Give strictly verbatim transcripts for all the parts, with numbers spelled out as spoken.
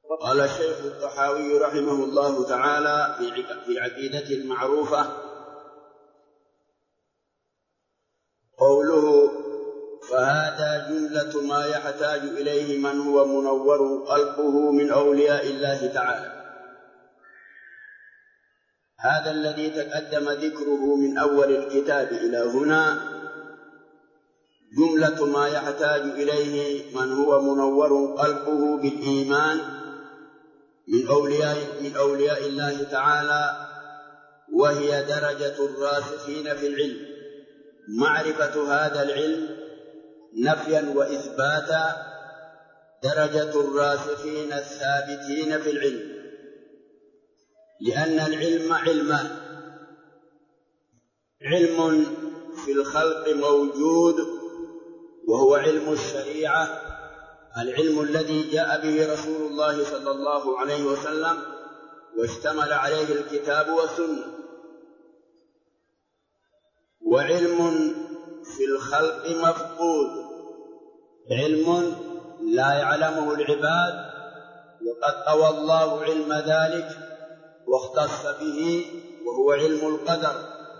قال الشيخ الطحاوي رحمه الله تعالى في عقيدته المعروفة: قوله فهذا جملة ما يحتاج إليه من هو منور قلبه من أولياء الله تعالى. هذا الذي تقدم ذكره من أول الكتاب إلى هنا جملة ما يحتاج إليه من هو منور قلبه بالإيمان من أولياء, من أولياء الله تعالى، وهي درجة الراسخين في العلم، معرفة هذا العلم نفيا وإثباتا، درجة الراسخين الثابتين في العلم، لأن العلم علمان: علم في الخلق موجود وهو علم الشريعة، العلم الذي جاء به رسول الله صلى الله عليه وسلم واشتمل عليه الكتاب والسنة، وعلم في الخلق مفقود، علم لا يعلمه العباد، وقد طوى الله علم ذلك واختص به، وهو علم القدر،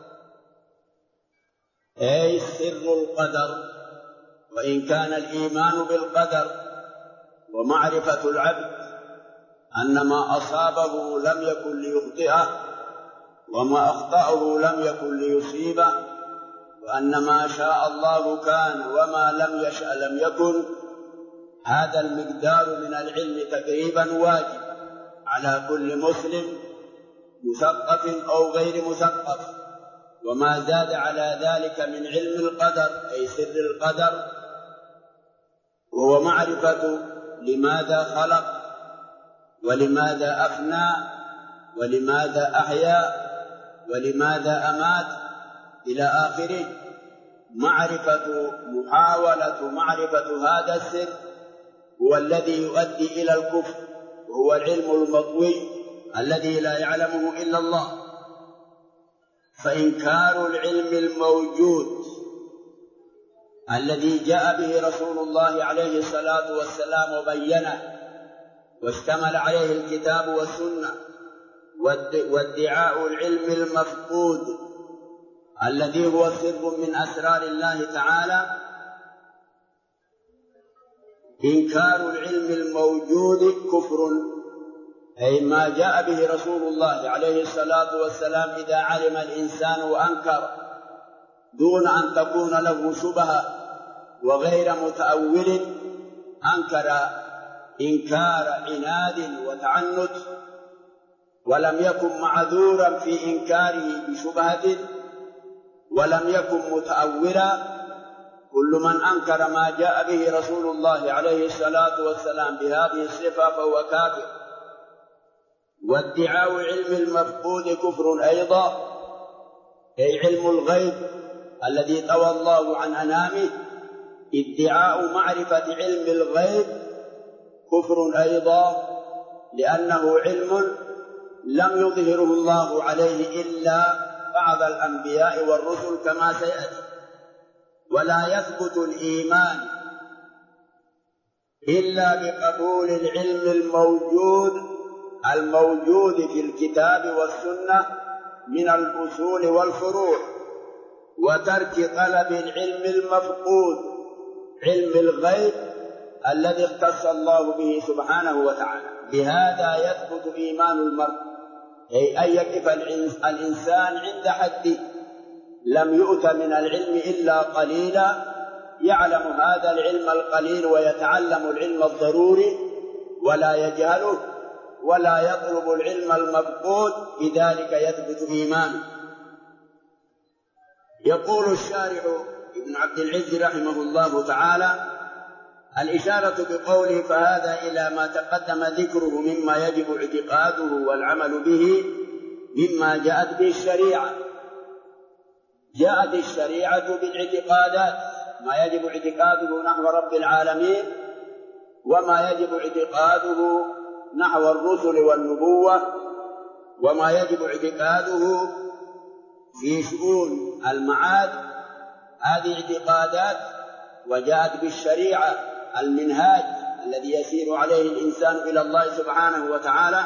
أي سر القدر. وإن كان الإيمان بالقدر ومعرفة العبد أن ما أصابه لم يكن ليخطئه وما أخطأه لم يكن ليصيبه، وأن ما شاء الله كان وما لم يشأ لم يكن، هذا المقدار من العلم تقريبا واجب على كل مسلم مثقف أو غير مثقف. وما زاد على ذلك من علم القدر أي سر القدر وهو معرفة لماذا خلق ولماذا أفنى ولماذا أحيا ولماذا أمات إلى آخره. معرفة محاولة معرفة هذا السر هو الذي يؤدي إلى الكفر، وهو العلم المطوي الذي لا يعلمه إلا الله. فإنكار العلم الموجود الذي جاء به رسول الله عليه الصلاة والسلام وبينه واشتمل عليه الكتاب والسنة، وادعاء العلم المفقود الذي هو سر من أسرار الله تعالى، إنكار العلم الموجود كفر، أي ما جاء به رسول الله عليه الصلاة والسلام إذا علم الإنسان وأنكر دون أن تكون له شبهة وغير متأول، أنكر إنكار عناد وتعنت ولم يكن معذورا في إنكاره بشبهة ولم يكن متأولا. كل من أنكر ما جاء به رسول الله عليه الصلاة والسلام بهذه الصفة فهو كافر. وادعاء علم المفقود كفر أيضا، أي علم الغيب الذي طوى الله عن أنامه، ادعاء معرفة علم الغيب كفر أيضا، لأنه علم لم يظهره الله عليه إلا بعض الأنبياء والرسل كما سيأتي. ولا يثبت الإيمان إلا بقبول العلم الموجود الموجود في الكتاب والسنة من الأصول والفروع، وترك طلب العلم المفقود علم الغيب الذي اختص الله به سبحانه وتعالى. بهذا يثبت إيمان المرء، أي أن يقف الإنسان عند حد لم يؤت من العلم إلا قليلا، يعلم هذا العلم القليل ويتعلم العلم الضروري ولا يجهله ولا يطلب العلم المفقود، بذلك يثبت إيمانه. يقول الشارح ابن عبد العز رحمه الله تعالى: الإشارة بقوله فهذا إلى ما تقدم ذكره مما يجب اعتقاده والعمل به مما جاءت به الشريعة. جاءت الشريعة بالاعتقادات، ما يجب اعتقاده نحو رب العالمين وما يجب اعتقاده نحو الرسل والنبوة وما يجب اعتقاده في شؤون المعاد. هذه اعتقادات، وجاءت بالشريعة المنهاج الذي يسير يسير عليه الإنسان إلى الله سبحانه وتعالى.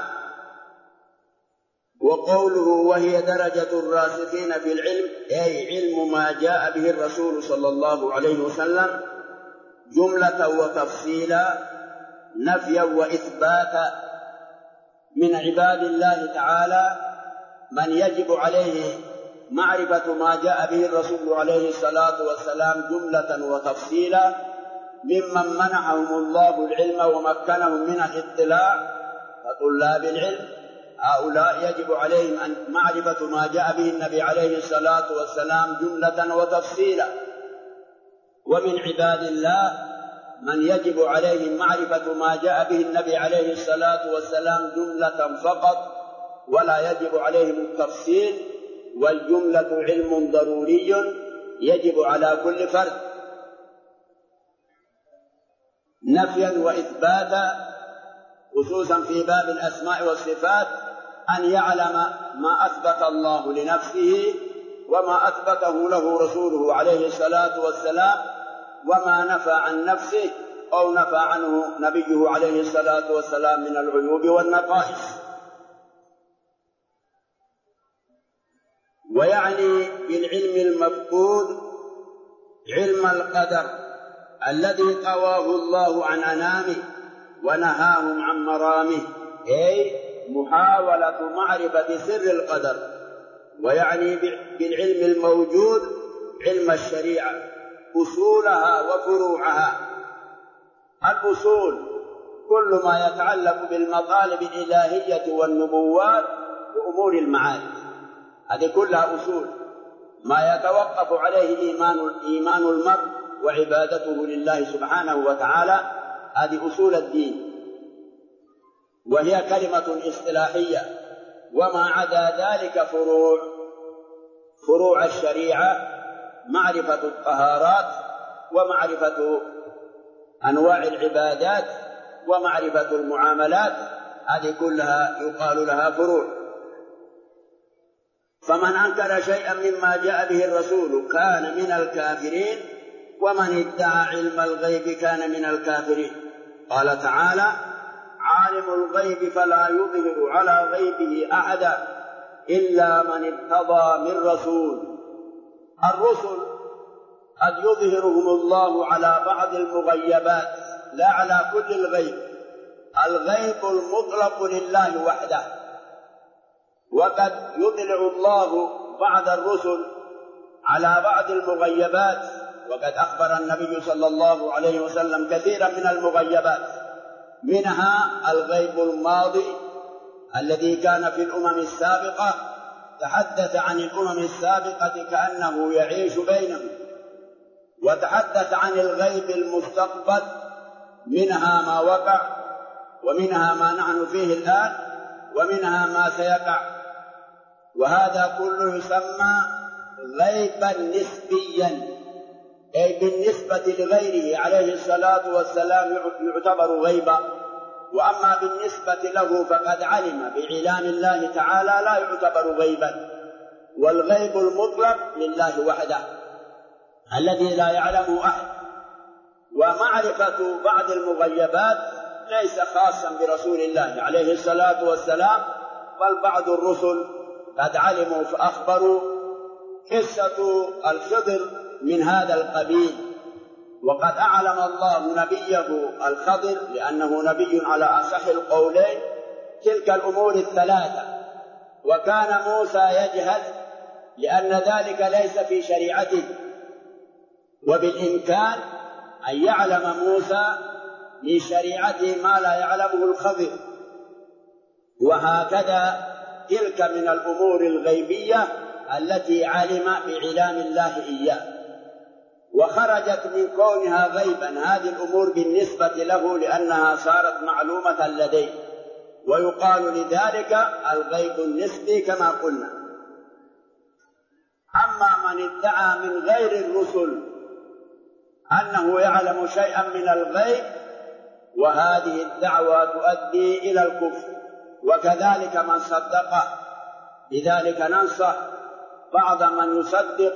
وقوله وهي درجة الراسخين في العلم أي علم ما جاء به الرسول صلى الله عليه وسلم جملة وتفصيلا نفيا وإثباتا من عباد الله تعالى من يجب عليه معرفة ما جاء به الرسول عليه الصلاة والسلام جملة وتفصيلا ممن منحهم الله العلم ومكنهم من الاطلاع فطلاب العلم هؤلاء يجب عليهم أن معرفة ما جاء به النبي عليه الصلاة والسلام جملة وتفصيلا. ومن عباد الله من يجب عليهم معرفة ما جاء به النبي عليه الصلاة والسلام جملة فقط ولا يجب عليهم التفصيل، والجملة علم ضروري يجب على كل فرد نفيا وإثباتا، خصوصا في باب الأسماء والصفات أن يعلم ما أثبت الله لنفسه وما أثبته له رسوله عليه الصلاة والسلام وما نفى عن نفسه أو نفى عنه نبيه عليه الصلاة والسلام من العيوب والنقائص. ويعني بالعلم المفقود علم القدر الذي قواه الله عن أنامه ونهاهم عن مرامه، أي محاولة معرفة سر القدر. ويعني بالعلم الموجود علم الشريعة أصولها وفروعها. الأصول كل ما يتعلق بالمطالب الإلهية والنبوات وأمور المعاد، هذه كلها أصول ما يتوقف عليه إيمان, إيمان المرء وعبادته لله سبحانه وتعالى، هذه أصول الدين وهي كلمة اصطلاحية. وما عدا ذلك فروع فروع الشريعة معرفة الطهارات ومعرفة أنواع العبادات ومعرفة المعاملات، هذه كلها يقال لها فروع. فمن أنكر شيئا مما جاء به الرسول كان من الكافرين، ومن ادعى علم الغيب كان من الكافرين. قال تعالى عالم الغيب فلا يظهر على غيبه أحدا إلا من ارتضى من رسول. الرسل قد يظهرهم الله على بعض المغيبات لا على كل الغيب، الغيب المطلق لله وحده. وقد يطلع الله بعض الرسل على بعض المغيبات، وقد أخبر النبي صلى الله عليه وسلم كثيرا من المغيبات، منها الغيب الماضي الذي كان في الأمم السابقة، تحدث عن الأمم السابقة كأنه يعيش بينهم، وتحدث عن الغيب المستقبل، منها ما وقع ومنها ما نحن فيه الآن ومنها ما سيقع. وهذا كله يسمى غيبا نسبيا، أي بالنسبة لغيره عليه الصلاة والسلام يعتبر غيبا، وأما بالنسبة له فقد علم بعلام الله تعالى لا يعتبر غيبا. والغيب المطلق لله وحده الذي لا يعلمه أحد. ومعرفة بعض المغيبات ليس خاصا برسول الله عليه الصلاة والسلام، بل بعض الرسل قد علموا فأخبروا. قصة الخضر من هذا القبيل، وقد أعلم الله نبيه الخضر لأنه نبي على أصح القولين تلك الأمور الثلاثة، وكان موسى يجهل لأن ذلك ليس في شريعته، وبالإمكان أن يعلم موسى من شريعته ما لا يعلمه الخضر. وهكذا تلك من الأمور الغيبية التي علم بعلام الله إياه، وخرجت من كونها غيبا هذه الأمور بالنسبة له لأنها صارت معلومة لديه، ويقال لذلك الغيب النسبي كما قلنا. أما من ادعى من غير الرسل أنه يعلم شيئا من الغيب، وهذه الدعوة تؤدي إلى الكفر، وكذلك من صدقه. لذلك ننصح بعض من يصدق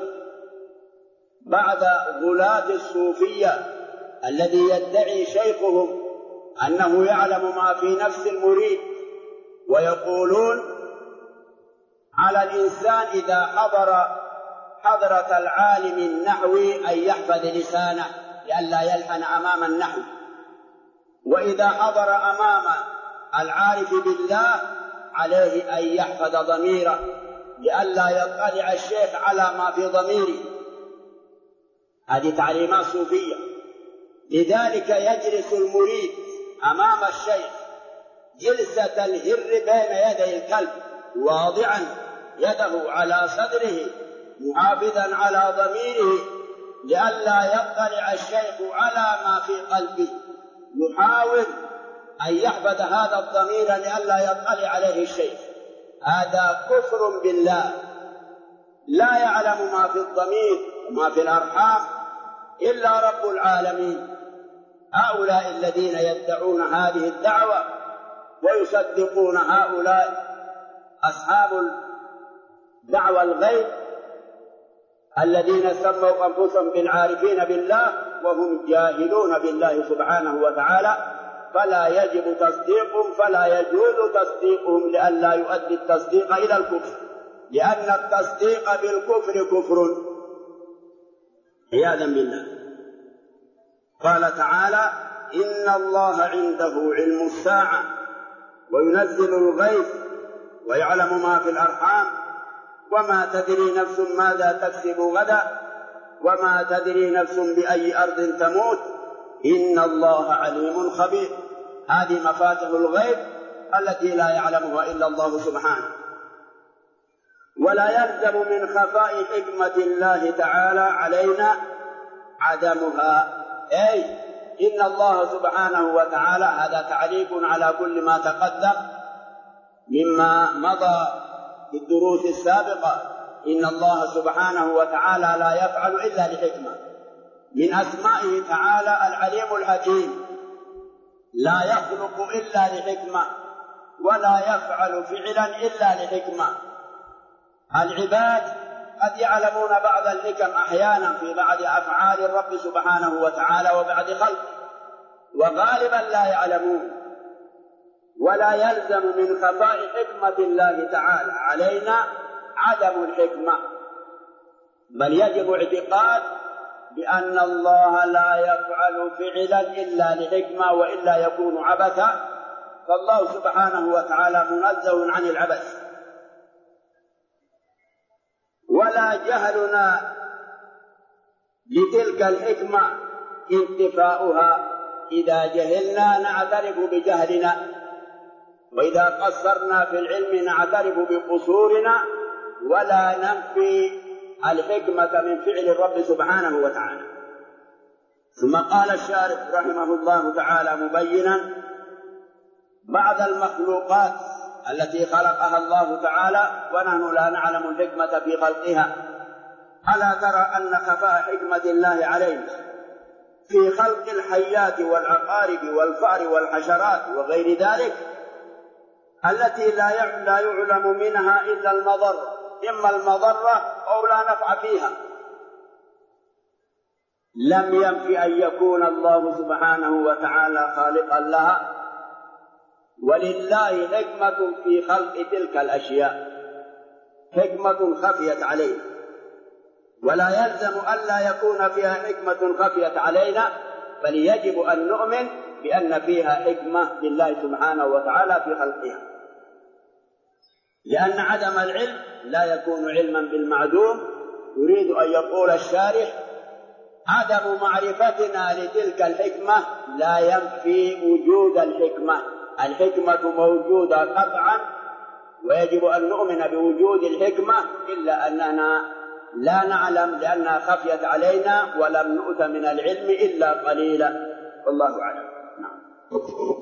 بعض غلاة الصوفية الذي يدعي شيخهم أنه يعلم ما في نفس المريد، ويقولون على الإنسان إذا حضر حضرة العالم النحوي أن يحفظ لسانه لئلا يلحن أمام النحو، وإذا حضر أمام العارف بالله عليه أن يحفظ ضميره لئلا يطلع الشيخ على ما في ضميره. هذه تعليمات صوفية. لذلك يجلس المريد أمام الشيخ جلسة الهر بين يدي الكلب، واضعا يده على صدره محافظا على ضميره لئلا يطلع الشيخ على ما في قلبه، يحاول أن يحفظ هذا الضمير لئلا يطلع عليه الشيخ. هذا كفر بالله، لا يعلم ما في الضمير وما في الأرحام إلا رب العالمين. هؤلاء الذين يدعون هذه الدعوة ويصدقون هؤلاء أصحاب دعوى الغيب الذين سموا أنفسهم بالعارفين بالله وهم جاهلون بالله سبحانه وتعالى، فلا يجب تصديقهم، فلا يجوز تصديقهم لئلا يؤدي التصديق إلى الكفر، لأن التصديق بالكفر كفر عياذا بالله. قال تعالى: إن الله عنده علم الساعة وينزل الغيث ويعلم ما في الأرحام وما تدري نفس ماذا تكسب غدا وما تدري نفس بأي أرض تموت إن الله عليم خبير. هذه مفاتح الغيب التي لا يعلمها إلا الله سبحانه. ولا يلزم من خفاء حكمة الله تعالى علينا عدمها، أي إن الله سبحانه وتعالى، هذا تعريف على كل ما تقدم مما مضى في الدروس السابقة، إن الله سبحانه وتعالى لا يفعل إلا لحكمة. من أسمائه تعالى العليم الحكيم، لا يخلق إلا لحكمة ولا يفعل فعلا إلا لحكمة. العباد قد يعلمون بعض الحكم أحيانا في بعض أفعال الرب سبحانه وتعالى وبعض خلقه، وغالبا لا يعلمون. ولا يلزم من خفاء حكمة الله تعالى علينا عدم الحكمة، بل يجب اعتقاد بأن الله لا يفعل فعلا إلا لحكمة وإلا يكون عبثا، فالله سبحانه وتعالى منزه عن العبث. ولا جهلنا لتلك الحكمة انتفاؤها، إذا جهلنا نعترف بجهلنا، وإذا قصرنا في العلم نعترف بقصورنا، ولا ننفي الحكمة من فعل الرب سبحانه وتعالى. ثم قال الشارح رحمه الله تعالى مبينا بعض المخلوقات التي خلقها الله تعالى ونحن لا نعلم الحكمة في خلقها. ألا ترى أن خفاء حكمة الله علينا في خلق الحيات والعقارب والفأر والحشرات وغير ذلك التي لا يعلم منها إلا المضرة، إما المضرة أو لا نفع فيها، لم ينفي أن يكون الله سبحانه وتعالى خالقا لها. ولله حكمة في خلق تلك الأشياء، حكمة خفيت عليه، ولا يلزم ألا يكون فيها حكمة خفيت علينا، بل يجب أن نؤمن بأن فيها حكمة لله سبحانه وتعالى في خلقها، لأن عدم العلم لا يكون علما بالمعدوم. يريد أن يقول الشارح عدم معرفتنا لتلك الحكمة لا ينفي وجود الحكمة، الحكمة موجودة قطعا ويجب أن نؤمن بوجود الحكمة، إلا أننا لا نعلم لأنها خفيت علينا ولم نؤت من العلم إلا قليلا، والله أعلم. نعم.